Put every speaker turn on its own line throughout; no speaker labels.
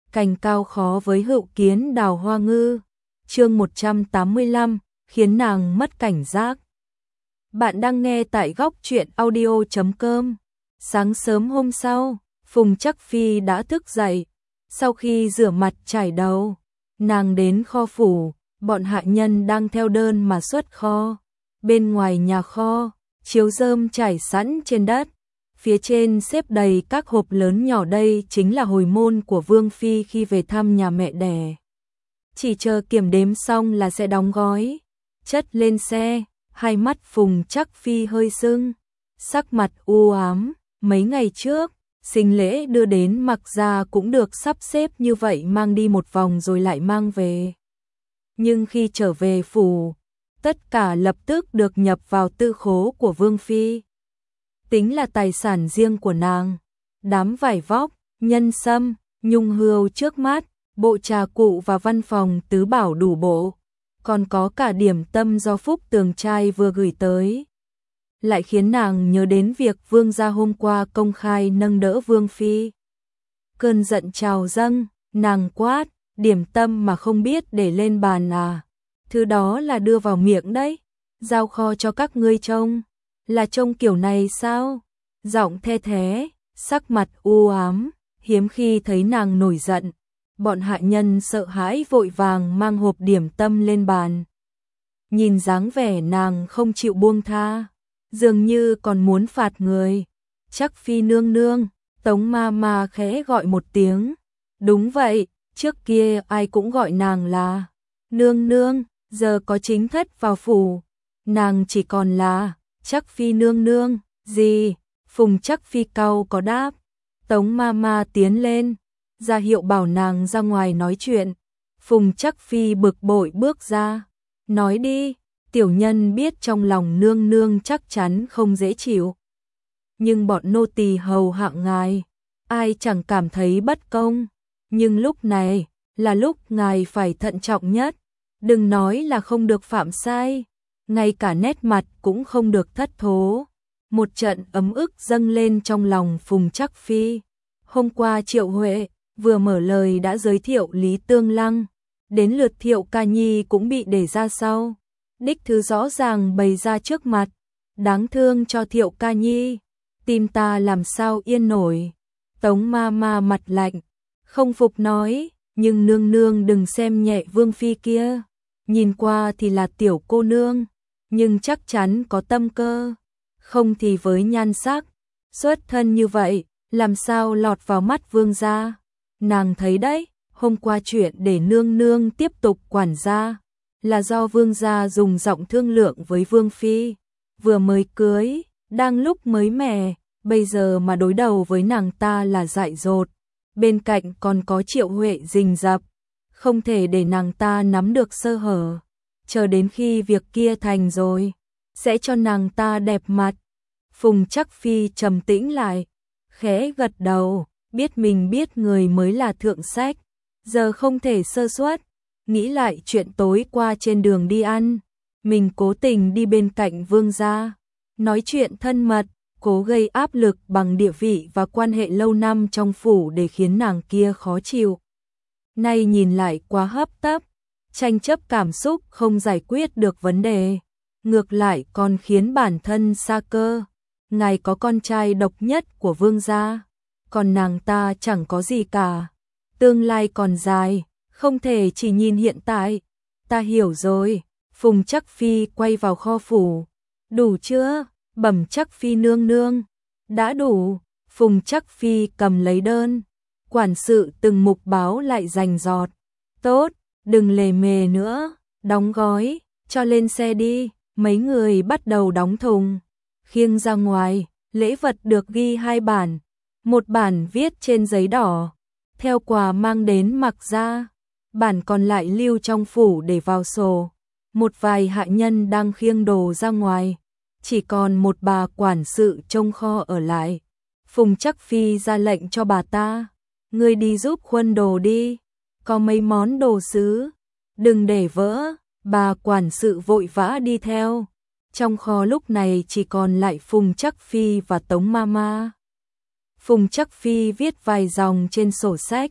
cành cao khó với hữu kiến đào hoa ngư. Chương 185, khiến nàng mất cảnh giác. Bạn đang nghe tại góc truyện audio.com. Sáng sớm hôm sau, Phùng Trắc Phi đã thức dậy. Sau khi rửa mặt chải đầu, nàng đến kho phủ, bọn hạ nhân đang theo đơn mà xuất kho. Bên ngoài nhà kho, chiếu rơm trải sẵn trên đất. Phía trên xếp đầy các hộp lớn nhỏ, đây chính là hồi môn của Vương Phi khi về thăm nhà mẹ đẻ. Chỉ chờ kiểm đếm xong là sẽ đóng gói, chất lên xe. Hai mắt Phùng Trắc Phi hơi sưng, sắc mặt u ám. Mấy ngày trước, sinh lễ đưa đến Mặc Gia cũng được sắp xếp như vậy, mang đi một vòng rồi lại mang về. Nhưng khi trở về phủ, tất cả lập tức được nhập vào tư khố của Vương Phi. Tính là tài sản riêng của nàng. Đám vải vóc, nhân sâm, nhung hươu trước mắt, bộ trà cụ và văn phòng tứ bảo đủ bộ. Còn có cả điểm tâm do Phúc Tường trai vừa gửi tới. Lại khiến nàng nhớ đến việc Vương gia hôm qua công khai nâng đỡ Vương Phi. Cơn giận trào dâng, nàng quát, điểm tâm mà không biết để lên bàn à? Thứ đó là đưa vào miệng đấy, giao kho cho các ngươi trông. Là trông kiểu này sao? Giọng the thế, sắc mặt u ám, hiếm khi thấy nàng nổi giận. Bọn hạ nhân sợ hãi vội vàng mang hộp điểm tâm lên bàn. Nhìn dáng vẻ nàng không chịu buông tha, dường như còn muốn phạt người. Trắc Phi nương nương, Tống ma ma khẽ gọi một tiếng. Đúng vậy, trước kia ai cũng gọi nàng là nương nương, giờ có chính thất vào phủ, nàng chỉ còn là Trắc Phi nương nương. Gì? Phùng Trắc Phi cau có đáp. Tống ma ma tiến lên, ra hiệu bảo nàng ra ngoài nói chuyện. Phùng Trắc Phi bực bội bước ra. Nói đi, tiểu nhân biết trong lòng nương nương chắc chắn không dễ chịu. Nhưng bọn nô tỳ hầu hạ ngài, ai chẳng cảm thấy bất công. Nhưng lúc này là lúc ngài phải thận trọng nhất. Đừng nói là không được phạm sai, ngay cả nét mặt cũng không được thất thố. Một trận ấm ức dâng lên trong lòng Phùng Trắc Phi. Hôm qua Triệu Huệ vừa mở lời đã giới thiệu Lý Tương Lăng, đến lượt Thiệu Ca Nhi cũng bị để ra sau. Đích thứ rõ ràng bày ra trước mặt, đáng thương cho Thiệu Ca Nhi, tim ta làm sao yên nổi. Tống ma ma mặt lạnh, không phục nói, nhưng nương nương đừng xem nhẹ Vương Phi kia, nhìn qua thì là tiểu cô nương, nhưng chắc chắn có tâm cơ, không thì với nhan sắc, xuất thân như vậy, làm sao lọt vào mắt Vương gia. Nàng thấy đấy, hôm qua chuyện để nương nương tiếp tục quản gia, là do Vương gia dùng giọng thương lượng với Vương Phi, vừa mới cưới, đang lúc mới mẻ, bây giờ mà đối đầu với nàng ta là dại dột. Bên cạnh còn có Triệu Huệ rình rập, không thể để nàng ta nắm được sơ hở. Chờ đến khi việc kia thành rồi, sẽ cho nàng ta đẹp mặt. Phùng Trắc Phi trầm tĩnh lại, khẽ gật đầu, biết mình biết người mới là thượng sách, giờ không thể sơ suất. Nghĩ lại chuyện tối qua trên đường đi ăn, mình cố tình đi bên cạnh Vương gia, nói chuyện thân mật, cố gây áp lực bằng địa vị và quan hệ lâu năm trong phủ để khiến nàng kia khó chịu. Nay nhìn lại quá hấp tấp, tranh chấp cảm xúc không giải quyết được vấn đề, ngược lại còn khiến bản thân sa cơ. Ngài có con trai độc nhất của Vương gia, còn nàng ta chẳng có gì cả. Tương lai còn dài, không thể chỉ nhìn hiện tại. Ta hiểu rồi. Phùng Trắc Phi quay vào kho phủ. Đủ chưa? Bẩm Trắc Phi nương nương. Đã đủ. Phùng Trắc Phi cầm lấy đơn. Quản sự từng mục báo lại rành rọt. Tốt, đừng lề mề nữa. Đóng gói, cho lên xe đi. Mấy người bắt đầu đóng thùng. Khiêng ra ngoài, lễ vật được ghi 2 bản. Một bản viết trên giấy đỏ, theo quà mang đến Mặc Gia. Bản còn lại lưu trong phủ để vào sổ. Một vài hạ nhân đang khiêng đồ ra ngoài, chỉ còn một bà quản sự trông kho ở lại. Phùng Trắc Phi ra lệnh cho bà ta, ngươi đi giúp khuân đồ đi, có mấy món đồ sứ, đừng để vỡ. Bà quản sự vội vã đi theo. Trong kho lúc này chỉ còn lại Phùng Trắc Phi và Tống ma ma. Phùng Trắc Phi viết vài dòng trên sổ sách,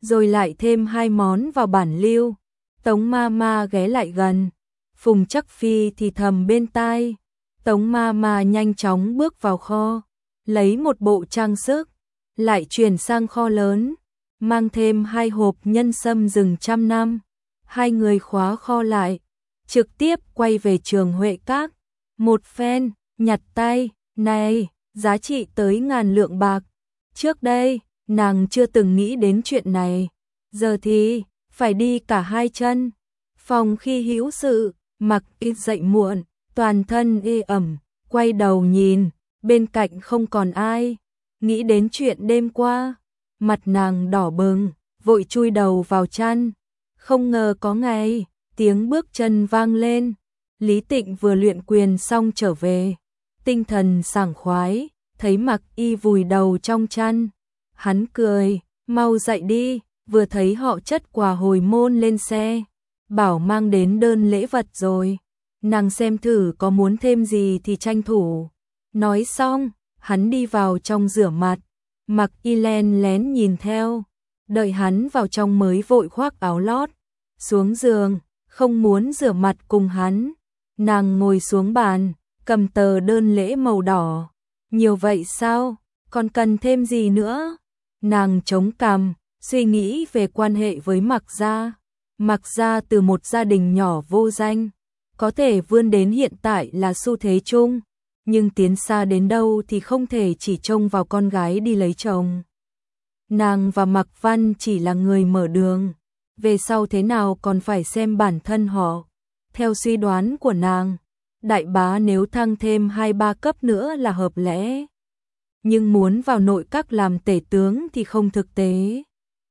rồi lại thêm 2 món vào bản lưu. Tống ma ma ghé lại gần, Phùng Trắc Phi thì thầm bên tai. Tống ma ma nhanh chóng bước vào kho, lấy một bộ trang sức, lại chuyển sang kho lớn, mang thêm 2 hộp nhân sâm rừng 100 năm. Hai người khóa kho lại, trực tiếp quay về Trường Huệ Các. Một phen, nhặt tay, này, giá trị tới ngàn lượng bạc. Trước đây, nàng chưa từng nghĩ đến chuyện này, giờ thì phải đi cả hai chân. Phòng khi hữu sự, Mặc Y dậy muộn, toàn thân ê ẩm, quay đầu nhìn, bên cạnh không còn ai. Nghĩ đến chuyện đêm qua, mặt nàng đỏ bừng, vội chui đầu vào chăn. Không ngờ có ngày, tiếng bước chân vang lên. Lý Tịnh vừa luyện quyền xong trở về, tinh thần sảng khoái, thấy Mặc Y vùi đầu trong chăn. Hắn cười, mau dậy đi, vừa thấy họ chất quà hồi môn lên xe, bảo mang đến đơn lễ vật rồi. Nàng xem thử có muốn thêm gì thì tranh thủ. Nói xong, hắn đi vào trong rửa mặt, Mặc Y len lén nhìn theo, đợi hắn vào trong mới vội khoác áo lót, xuống giường, không muốn rửa mặt cùng hắn. Nàng ngồi xuống bàn, cầm tờ đơn lễ màu đỏ. Nhiều vậy sao, còn cần thêm gì nữa? Nàng chống cằm, suy nghĩ về quan hệ với Mặc gia. Mặc gia từ một gia đình nhỏ vô danh, có thể vươn đến hiện tại là xu thế chung, nhưng tiến xa đến đâu thì không thể chỉ trông vào con gái đi lấy chồng. Nàng và Mặc Văn chỉ là người mở đường, về sau thế nào còn phải xem bản thân họ. Theo suy đoán của nàng, đại bá nếu thăng thêm 2-3 cấp nữa là hợp lẽ, nhưng muốn vào nội các làm tể tướng thì không thực tế.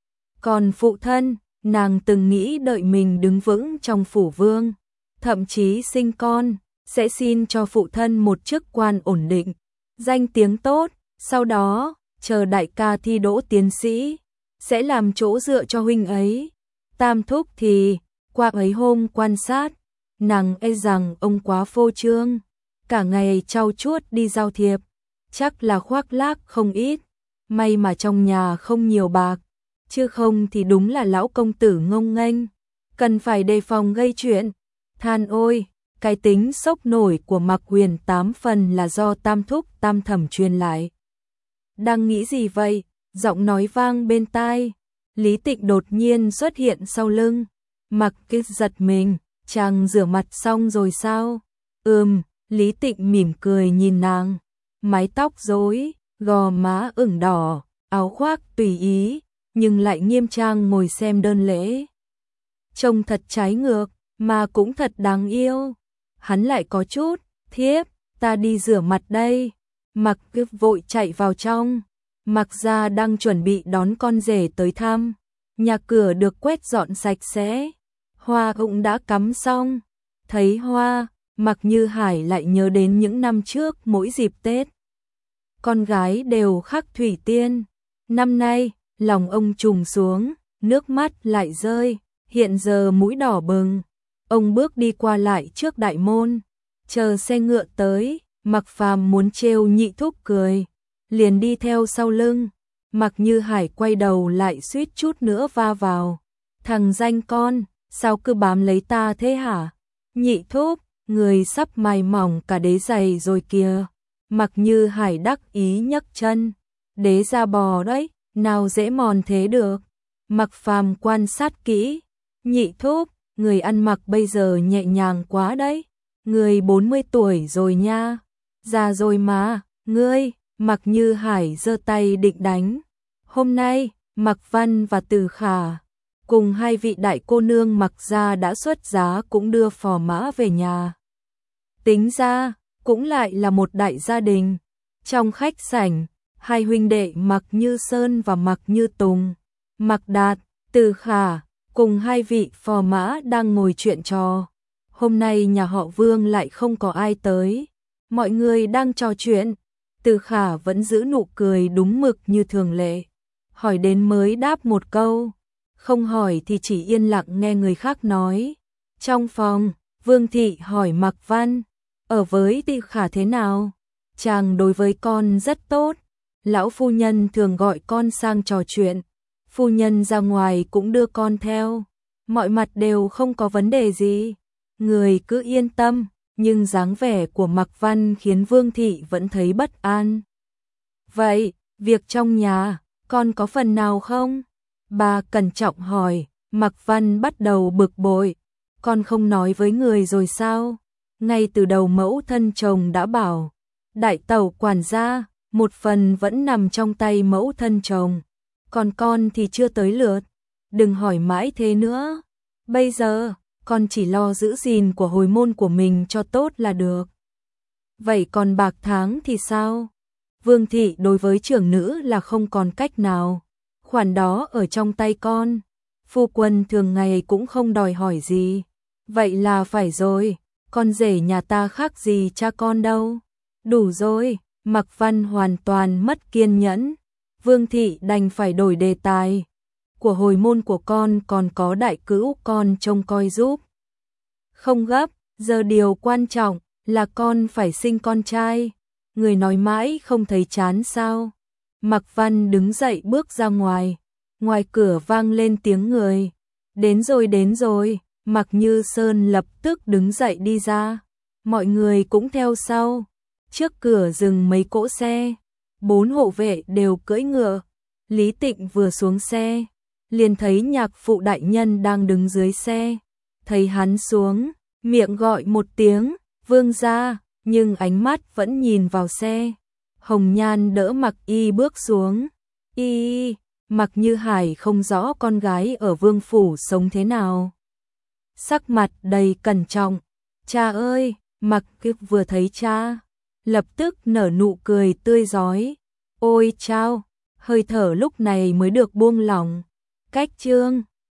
Còn phụ thân, nàng từng nghĩ đợi mình đứng vững trong phủ vương, thậm chí sinh con, sẽ xin cho phụ thân một chức quan ổn định, danh tiếng tốt, sau đó, chờ đại ca thi đỗ tiến sĩ, sẽ làm chỗ dựa cho huynh ấy. Tam thúc thì, qua ấy hôm quan sát, nàng e rằng ông quá phô trương, cả ngày trau chuốt đi giao thiệp, chắc là khoác lác không ít, may mà trong nhà không nhiều bạc, chứ không thì đúng là lão công tử ngông nghênh, cần phải đề phòng gây chuyện. Than ôi, cái tính sốc nổi của Mạc Huyền 8 phần là do tam thúc tam thẩm truyền lại. Đang nghĩ gì vậy? Giọng nói vang bên tai. Lý Tịnh đột nhiên xuất hiện sau lưng. Mặc Kiết giật mình, chàng rửa mặt xong rồi sao? Lý Tịnh mỉm cười nhìn nàng. Mái tóc rối, gò má ửng đỏ, áo khoác tùy ý, nhưng lại nghiêm trang ngồi xem đơn lễ. Trông thật trái ngược, mà cũng thật đáng yêu. Hắn lại có chút, thiếp, ta đi rửa mặt đây. Mặc Kiết vội chạy vào trong. Mặc gia đang chuẩn bị đón con rể tới thăm. Nhà cửa được quét dọn sạch sẽ. Hoa cũng đã cắm xong. Thấy hoa, Mặc Như Hải lại nhớ đến những năm trước mỗi dịp Tết. Con gái đều khắc thủy tiên. Năm nay, lòng ông trùng xuống, nước mắt lại rơi, hiện giờ mũi đỏ bừng. Ông bước đi qua lại trước đại môn, chờ xe ngựa tới, Mặc Phàm muốn trêu nhị thúc cười, liền đi theo sau lưng. Mặc Như Hải quay đầu lại suýt chút nữa va vào. Thằng danh con, sao cứ bám lấy ta thế hả? Nhị thúc, người sắp mài mỏng cả đế giày rồi kìa. Mặc Như Hải đắc ý nhấc chân. Đế da bò đấy, nào dễ mòn thế được. Mặc Phàm quan sát kỹ. Nhị thúc, người ăn mặc bây giờ nhẹ nhàng quá đấy. Người 40 tuổi rồi nha. Già rồi mà, ngươi. Mặc Như Hải giơ tay định đánh. Hôm nay, Mặc Văn và Từ Khả cùng hai vị đại cô nương Mặc gia đã xuất giá cũng đưa phò mã về nhà. Tính ra, cũng lại là một đại gia đình. Trong khách sảnh, hai huynh đệ Mặc Như Sơn và Mặc Như Tùng, Mặc Đạt, Từ Khả cùng hai vị phò mã đang ngồi chuyện trò. Hôm nay nhà họ Vương lại không có ai tới. Mọi người đang trò chuyện. Từ Khả vẫn giữ nụ cười đúng mực như thường lệ. Hỏi đến mới đáp một câu. Không hỏi thì chỉ yên lặng nghe người khác nói. Trong phòng, Vương Thị hỏi Mặc Văn. Ở với Từ Khả thế nào? Chàng đối với con rất tốt. Lão phu nhân thường gọi con sang trò chuyện. phu nhân ra ngoài cũng đưa con theo, mọi mặt đều không có vấn đề gì, người cứ yên tâm, nhưng dáng vẻ của Mạc Văn khiến Vương thị vẫn thấy bất an. Vậy, việc trong nhà, con có phần nào không? Bà cẩn trọng hỏi. Mạc Văn bắt đầu bực bội, con không nói với người rồi sao? Ngay từ đầu mẫu thân chồng đã bảo, đại tẩu quản gia, một phần vẫn nằm trong tay mẫu thân chồng, còn con thì chưa tới lượt, đừng hỏi mãi thế nữa. Bây giờ, con chỉ lo giữ gìn của hồi môn của mình cho tốt là được. Vậy còn bạc tháng thì sao? Vương thị đối với trưởng nữ là không còn cách nào, khoản đó ở trong tay con. Phu quân thường ngày cũng không đòi hỏi gì. Vậy là phải rồi, con rể nhà ta khác gì cha con đâu. Đủ rồi, Mạc Văn hoàn toàn mất kiên nhẫn. Vương thị đành phải đổi đề tài. Của hồi môn của con còn có đại cữu con trông coi giúp. Không gấp, giờ điều quan trọng là con phải sinh con trai. Người nói mãi không thấy chán sao. Mạc Văn đứng dậy bước ra ngoài. Ngoài cửa vang lên tiếng người. Đến rồi, Mạc Như Sơn lập tức đứng dậy đi ra. Mọi người cũng theo sau. Trước cửa dừng mấy cỗ xe. 4 hộ vệ đều cưỡi ngựa. Lý Tịnh vừa xuống xe, liền thấy nhạc phụ đại nhân đang đứng dưới xe. Thấy hắn xuống, miệng gọi một tiếng, vương gia, nhưng ánh mắt vẫn nhìn vào xe. Hồng Nhan đỡ Mạc Y bước xuống. Mạc Như Hải không rõ con gái ở vương phủ sống thế nào. Sắc mặt đầy cẩn trọng. Cha ơi, Mạc Kiếp vừa thấy cha, lập tức nở nụ cười tươi rói. Ôi chao, hơi thở lúc này mới được buông lỏng. Cách chương